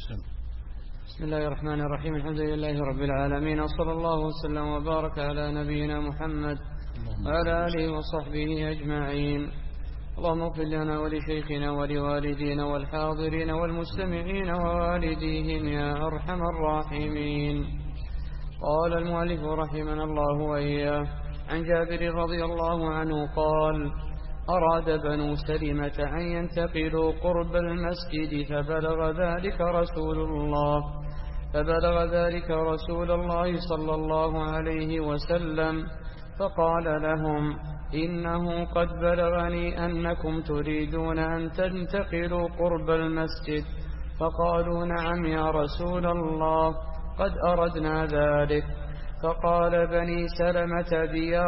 بسم الله الرحمن الرحيم. الحمد لله رب العالمين، وصلى الله وسلم وبارك على نبينا محمد وعلى آله وصحبه أجمعين. اللهم اغفر لنا ولشيخنا ولوالدينا والحاضرين والمستمعين ووالديهم يا أرحم الراحمين. قال المؤلف رحمنا الله وإياه عن جابر رضي الله عنه قال: أراد بنو سلمة أن ينتقلوا قرب المسجد فبلغ ذلك رسول الله صلى الله عليه وسلم فقال لهم: إنه قد بلغني أنكم تريدون أن تنتقلوا قرب المسجد. فقالوا: نعم يا رسول الله، قد أردنا ذلك. فقال: بني سلمة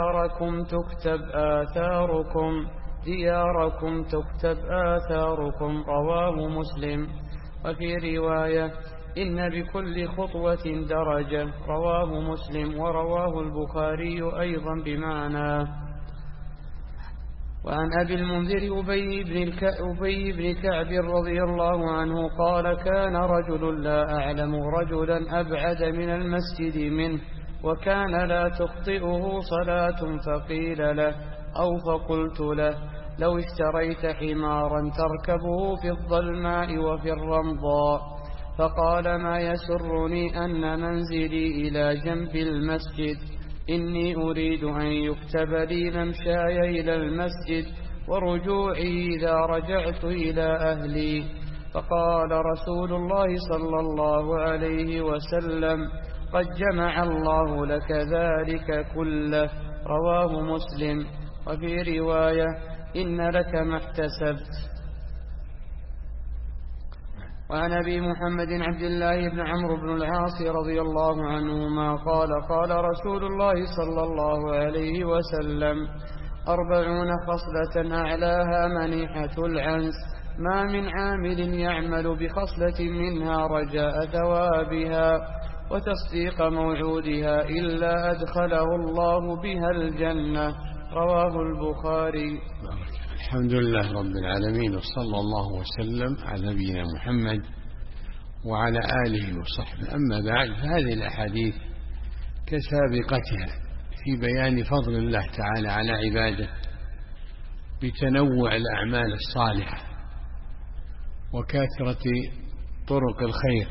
دياركم تكتب آثاركم. رواه مسلم. وفي رواية: إن بكل خطوة درجة. رواه مسلم، ورواه البخاري أيضا بمعناه. وعن أبي المنذر أبي بن كعب رضي الله عنه قال: كان رجل لا أعلم رجلا أبعد من المسجد منه، وكان لا تخطئه صلاة، فقيل له أو فقلت له: لو اشتريت حمارا تركبه في الظلماء وفي الرمضاء. فقال: ما يسرني أن منزلي إلى جنب المسجد، إني أريد أن يكتب لي ممشاي إلى المسجد ورجوعي إذا رجعت إلى أهلي. فقال رسول الله صلى الله عليه وسلم: قد جمع الله لك ذلك كله. رواه مسلم. وفي رواية: إن لك ما احتسبت. وعن أبي محمد عبد الله بن عمرو بن العاص رضي الله عنهما قال: قال رسول الله صلى الله عليه وسلم: 40 خصلة أعلاها منيحة العنس، ما من عامل يعمل بخصلة منها رجاء ثوابها وتصديق موعودها إلا أدخله الله بها الجنة. رواه البخاري. الحمد لله رب العالمين، وصلى الله وسلم على نبينا محمد وعلى آله وصحبه. أما بعد، فهذه الأحاديث كسابقتها في بيان فضل الله تعالى على عباده بتنوع الأعمال الصالحة وكثرة طرق الخير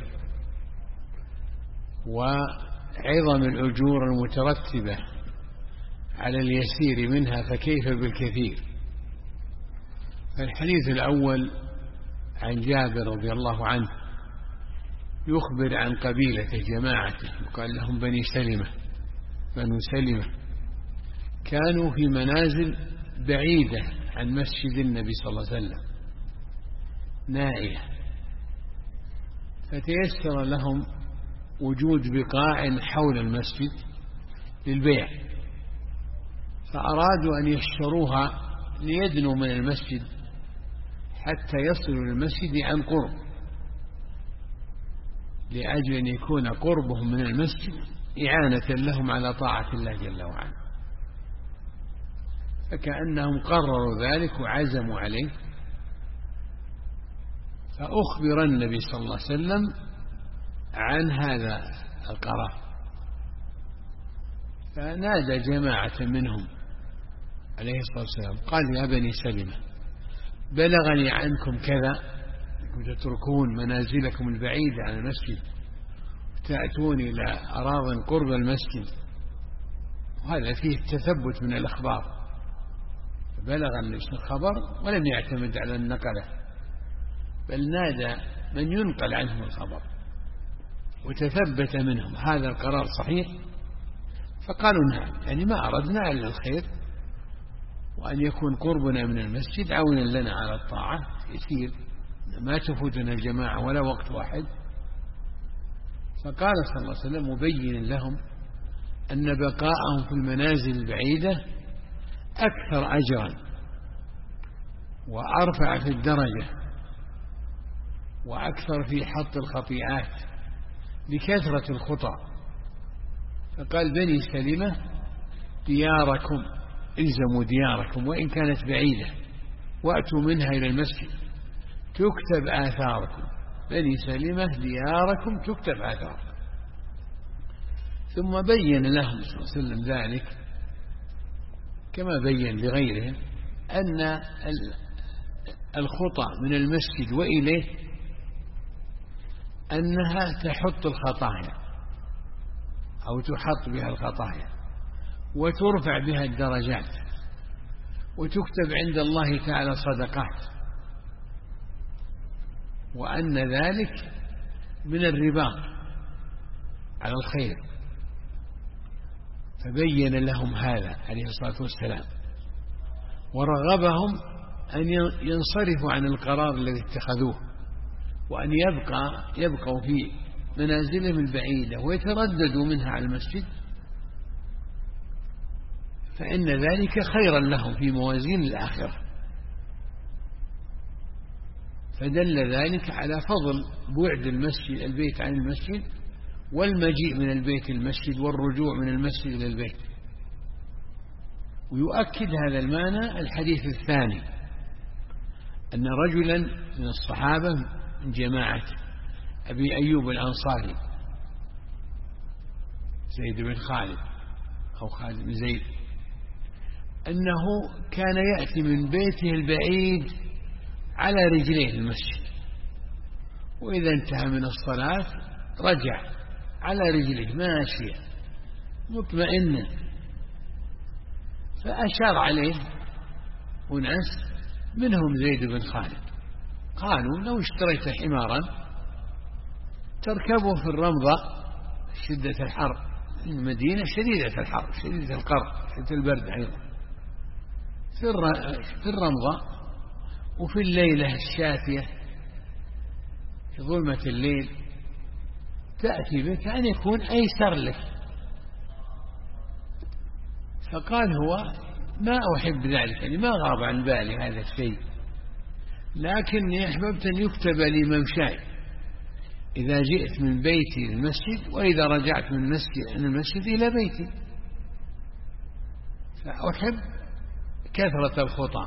وعظم الأجور المترتبة على اليسير منها، فكيف بالكثير. الحديث الأول عن جابر رضي الله عنه يخبر عن قبيلته جماعته، وقال لهم بنو سلمة كانوا في منازل بعيدة عن مسجد النبي صلى الله عليه وسلم نائية، فتيسر لهم وجود بقاع حول المسجد للبيع، فأرادوا أن يشتروها ليدنوا من المسجد حتى يصلوا للمسجد عن قرب، لأجل أن يكون قربهم من المسجد إعانة لهم على طاعة الله جل وعلا. فكأنهم قرروا ذلك وعزموا عليه، فأخبر النبي صلى الله عليه وسلم عن هذا القرار، فنادى جماعة منهم عليه الصلاة والسلام قال: يا بني سلمة، بلغني عنكم كذا، تتركون منازلكم البعيدة عن المسجد تأتون إلى أراضٍ قرب المسجد، وهذا فيه التثبت من الأخبار. بلغ النبي الخبر ولم يعتمد على النقلة، بل نادى من ينقل عنهم الخبر وتثبت منهم هذا القرار صحيح. فقالوا: نعم، يعني ما أردنا إلا الخير، وأن يكون قربنا من المسجد عونا لنا على الطاعة يسير، ما تفوتنا الجماعة ولا وقت واحد. فقال صلى الله عليه وسلم مبين لهم أن بقاءهم في المنازل البعيدة أكثر أجرا وأرفع في الدرجة وأكثر في حط الخطيئات بكثرة الخطى. فقال: بني سلمة دياركم، الزموا دياركم وإن كانت بعيدة، وأتوا منها إلى المسجد، تكتب آثاركم، بني سلمة دياركم تكتب آثار. ثم بين لهم صلى الله عليه وسلم ذلك كما بين لغيرهم أن الخطى من المسجد وإليه أنها تحط الخطايا أو تحط بها الخطايا وترفع بها الدرجات وتكتب عند الله تعالى صدقات، وأن ذلك من الرباط على الخير. فبين لهم هذا عليه الصلاة والسلام ورغبهم أن ينصرفوا عن القرار الذي اتخذوه وأن يبقوا في منازلهم البعيدة ويترددوا منها على المسجد، فإن ذلك خيرا لهم في موازين الآخرة. فدل ذلك على فضل بعد البيت عن المسجد والمجيء من البيت المسجد والرجوع من المسجد إلى البيت. ويؤكد هذا المعنى الحديث الثاني أن رجلا من الصحابة من جماعة أبي أيوب الأنصاري زيد بن خالد أو خالد بن زيد، أنه كان يأتي من بيته البعيد على رجليه المسجد، وإذا انتهى من الصلاة رجع على رجليه ماشيا مطمئنا. فأشار عليه أناس منهم زيد بن خالد، قالوا لو اشتريت حمارا تركبه في الرمضة شدة الحر، المدينة شديدة الحر شديدة القر شديدة البرد أيضا، في الرمضة وفي الليلة الشاتية في ظلمة الليل تأتي بك أن يكون أيسر لك. فقال هو ما أحب ذلك، يعني ما غاب عن بالي هذا الشيء، لكني أحببت أن يكتب لي ممشاي إذا جئت من بيتي للمسجد وإذا رجعت من المسجد إلى بيتي، فأحب كثرة الخطى.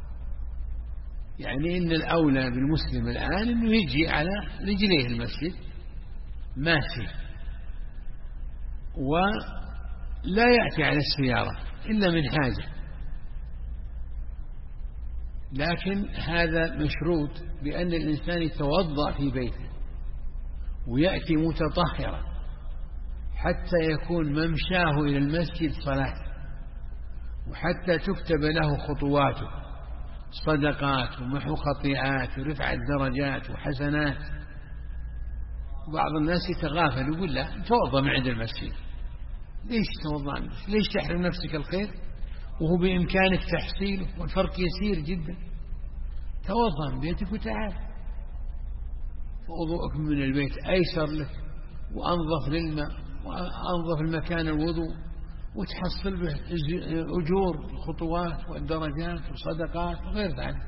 يعني إن الأولى بالمسلم الآن أنه يجي على رجليه المسجد ماشي ولا يأتي على السيارة إلا من حاجة، لكن هذا مشروط بأن الإنسان يتوضأ في بيته ويأتي متطهرا حتى يكون ممشاه إلى المسجد صلاة، وحتى تكتب له خطواته صدقات ومحو خطيئات ورفع الدرجات وحسنات. بعض الناس يتغافل ويقول لا توضأ من عند المسجد، ليش توضأ؟ ليش تحرم نفسك الخير وهو بإمكانك تحصيله والفرق يسير جدا؟ توضأ من بيتك وتعال، فوضوءك من البيت أيسر لك وأنظف للماء وأنظف المكان الوضوء، وتحصل به أجور الخطوات والدرجات وصدقات وغير ذلك.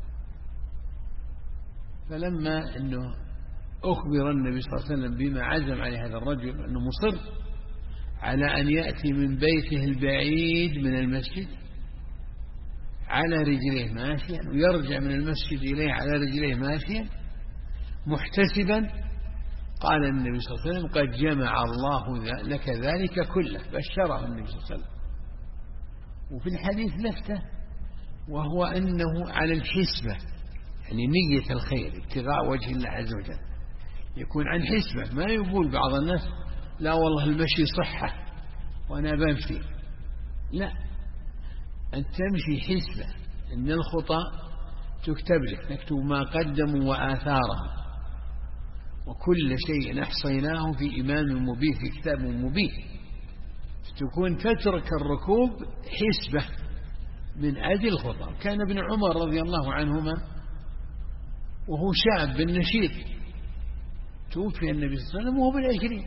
فلما أنه أخبر النبي صلى الله عليه وسلم بما عزم عليه هذا الرجل أنه مصر على أن يأتي من بيته البعيد من المسجد على رجليه ماشيا ويرجع من المسجد إليه على رجليه ماشيا محتسبا، قال النبي صلى الله عليه وسلم قد جمع الله لك ذلك كله، بشره النبي صلى الله عليه وسلم. وفي الحديث لفته وهو أنه على الحسبة، يعني نية الخير ابتغاء وجه الله عز وجل، يكون عن حسبة. ما يقول بعض الناس لا والله المشي صحة وأنا بمشي، لا، أن تمشي حسبة، إن الخطأ تكتب لك، نكتب ما قدموا وآثارهم وكل شيء أحصيناه في إمام مبين في كتاب مبين. تكون تترك الركوب حسبة من أجل الخطأ. كان ابن عمر رضي الله عنهما وهو شاب نشيط توفي النبي صلى الله عليه وسلم وهو بالعشرين،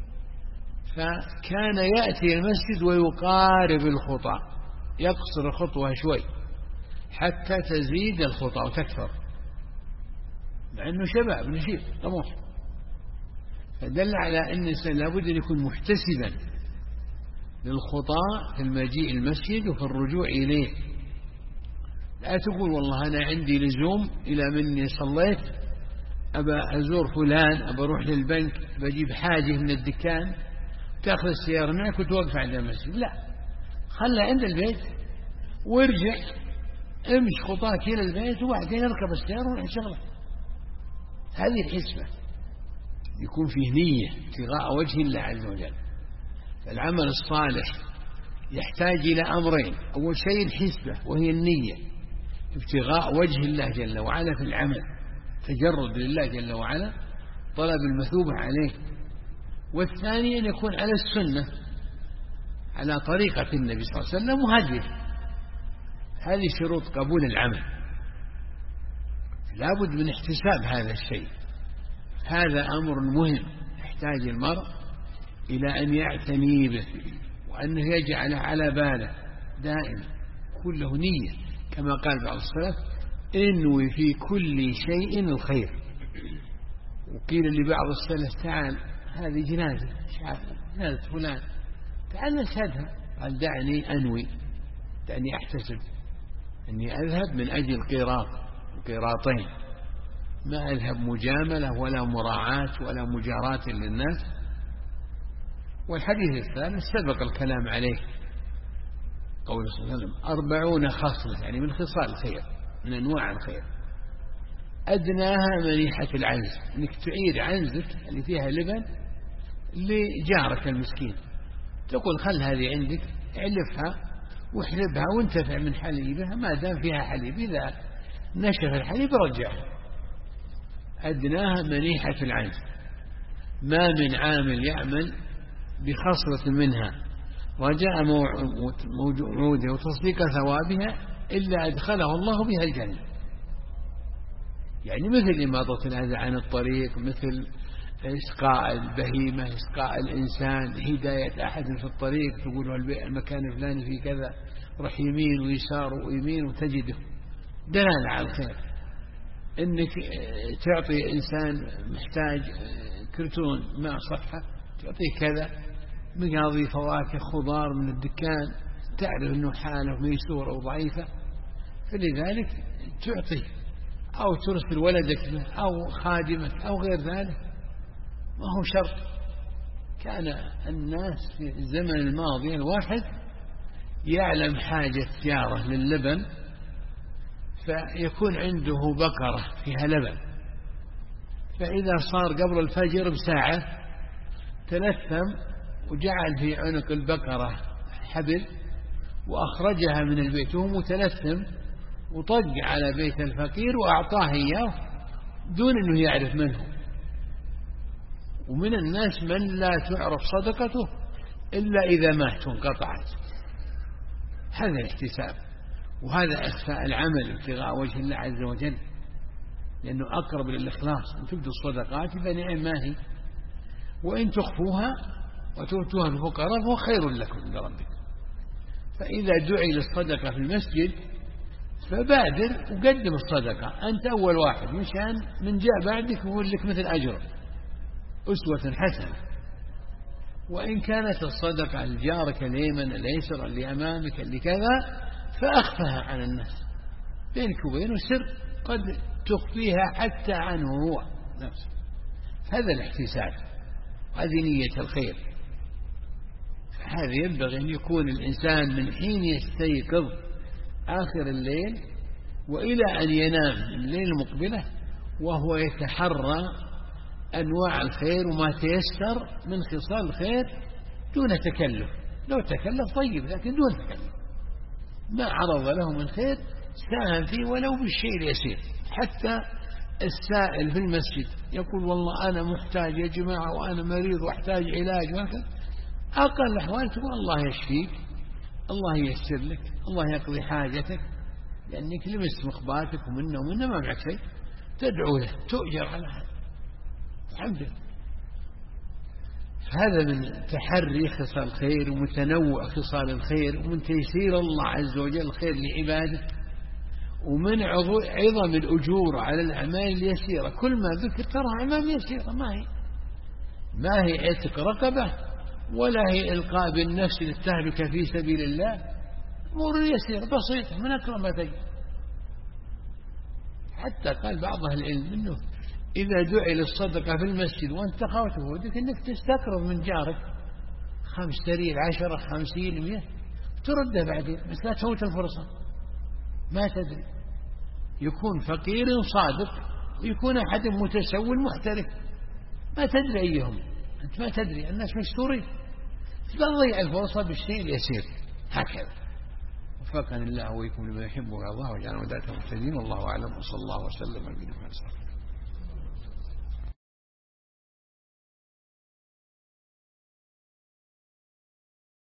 فكان يأتي المسجد ويقارب الخطأ، يقصر الخطوة شوي حتى تزيد الخطأ وتكثر، مع أنه شباب نشيط طموح. فدل على أن الإنسان لابد أن يكون محتسبا للخطأ في المجيء المسجد وفي الرجوع إليه. لا تقول والله أنا عندي لزوم إلى مني صليت أبا أزور فلان، أبا أروح للبنك، بجيب حاجة من الدكان، تأخذ السيارة معك وتوقف عند المسجد. لا، خلها عند البيت وارجع، امش خطاك إلى البيت وبعدين اركب السيارة وروح شغلك. هذه الحسبة، يكون فيه نية ابتغاء وجه الله عز وجل. فالعمل الصالح يحتاج إلى أمرين: أول شيء الحسبة وهي النية، ابتغاء وجه الله جل وعلا في العمل، تجرد لله جل وعلا، طلب المثوبة عليه. والثاني أن يكون على السنة، على طريقة النبي صلى الله عليه وسلم وهديه. هذه شروط قبول العمل. لا بد من احتساب هذا الشيء. هذا أمر مهم يحتاج المرء إلى أن يعتني به، وأنه يجعله على باله دائما، كله نية. كما قال بعض السلف: انوي في كل شيء الخير. وقيل لبعض السلف: تعال هذه جنازة، جنازة فلان، تعال نشهدها. قال: دعني أنوي، دعني أحتسب أني أذهب من أجل قيراطين، ما أذهب مجاملة ولا مراعاة ولا مجاراة للناس. والحديث الثالث سبق الكلام عليه، قوله صلى الله عليه وسلم: 40 خصلة، يعني من خصال الخير، من أنواع الخير. أدناها منيحة العنز، أنك تعير عنزك اللي فيها لبن لجارك المسكين، تقول: خل هذه عندك، اعلفها واحلبها وانتفع من حليبها ما دام فيها حليب، إذا نشف الحليب رجعها. أدناها منيحة العنز. ما من عامل يعمل بخصلة منها رجاء موعوده وتصديق ثوابها إلا أدخله الله بها الجنة. يعني مثل إماطة الأذى عن الطريق، مثل إسقاء البهيمة، إسقاء الإنسان، هداية أحد في الطريق، تقول له المكان الفلاني في كذا، رح يمين ويسار ويمين وتجده دلالة على الخير. إنك تعطي إنسان محتاج كرتون ماء صفحة، تعطيه كذا، مقاضي فواكه خضار من الدكان، تعرف أنه حاله ميسور أو ضعيفة، فلذلك تعطيه، أو ترسل ولدك له أو خادمك أو غير ذلك. ما هو شرط. كان الناس في الزمن الماضي الواحد يعلم حاجة جاره للبن، فيكون عنده بقرة فيها لبن، فإذا صار قبل الفجر بساعة تلثم وجعل في عنق البقرة حبل وأخرجها من البيت وهو متلثم، وطق على بيت الفقير وأعطاه إياه دون أنه يعرف من هو. ومن الناس من لا تعرف صدقته إلا إذا مات وانقطعت. هذا الاحتساب، وهذا إخفاء العمل ابتغاء وجه الله عز وجل، لأنه أقرب للإخلاص. أن تبدوا الصدقات فنعم ما هي، وإن تخفوها وتؤتوها الفقراء فهو خير لكم عند ربكم. فإذا دعي للصدقة في المسجد فبادر وقدم الصدقة، أنت أول واحد، مشان من جاء بعدك يقول لك مثل أجر، أسوة حسنة. وإن كانت الصدقة لجارك اليمن الأيسر اللي أمامك اللي كذا فأخفها عن الناس، بينك وبينه سر قد تخفيها حتى عنه هو نفسه. هذا الاحتساب، هذه نية الخير. هذا ينبغي أن يكون الإنسان من حين يستيقظ آخر الليل وإلى أن ينام الليل المقبلة وهو يتحرى أنواع الخير وما تيسر من خصال الخير دون تكلف. لو تكلف طيب، لكن دون تكلف. ما عرض له من خير ساهم فيه ولو بالشيء اليسير. حتى السائل في المسجد يقول: والله أنا محتاج يا جماعة، وأنا مريض وأحتاج علاج وهكذا، أقل الأحوال تقول: الله يشفيك، الله ييسر لك، الله يقضي حاجتك، لأنك لمست مخباتك ومنه ما معك شيء، تدعو له تؤجر على هذا. الحمد لله. هذا من تحري خصال الخير ومتنوع خصال الخير، ومن تيسير الله عز وجل الخير لعباده، ومن عظم الأجور على الأعمال اليسيرة. كل ما ذكر ترى أعمال يسيرة، ما هي عتق رقبة ولا هي إلقاء بالنفس للتهلكة في سبيل الله، أمور يسيرة بسيطة من أكرم ما تجد. حتى قال بعض أهل العلم إنه إذا دعي للصدقة في المسجد وأنت تخاف ودك أنك تستقرض من جارك 5 ريال 10 50 100 ترده بعدين، بس لا تفوت الفرصة. ما تدري، يكون فقير صادق ويكون أحد متسول محترف، ما تدري أيهم، أنت ما تدري، الناس مستورين، تضيع الفرصة بالشيء اليسير هكذا. وفقنا الله وإياكم لما يحب ويرضاه وجعلنا وداعة مهتدين، والله أعلم، وصلى الله وسلم على نبينا محمد.